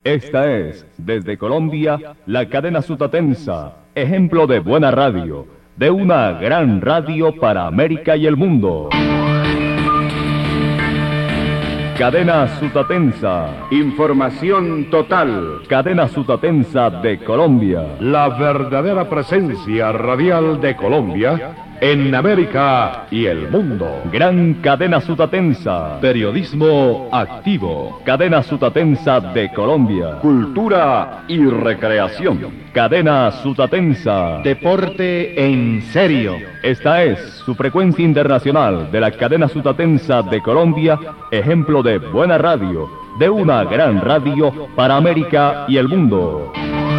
Esta es, desde Colombia, la cadena Sutatensa, ejemplo de buena radio, de una gran radio para América y el mundo. Cadena Sutatensa. Información total. Cadena Sutatensa de Colombia. La verdadera presencia radial de Colombia en América y el mundo. Gran Cadena Sutatensa. Periodismo activo. Cadena Sutatensa de Colombia. Cultura y recreación. Cadena Sutatensa. Deporte en serio. Esta es su frecuencia internacional de la Cadena Sutatensa de Colombia, ejemplo de buena radio, de una gran radio para América y el mundo.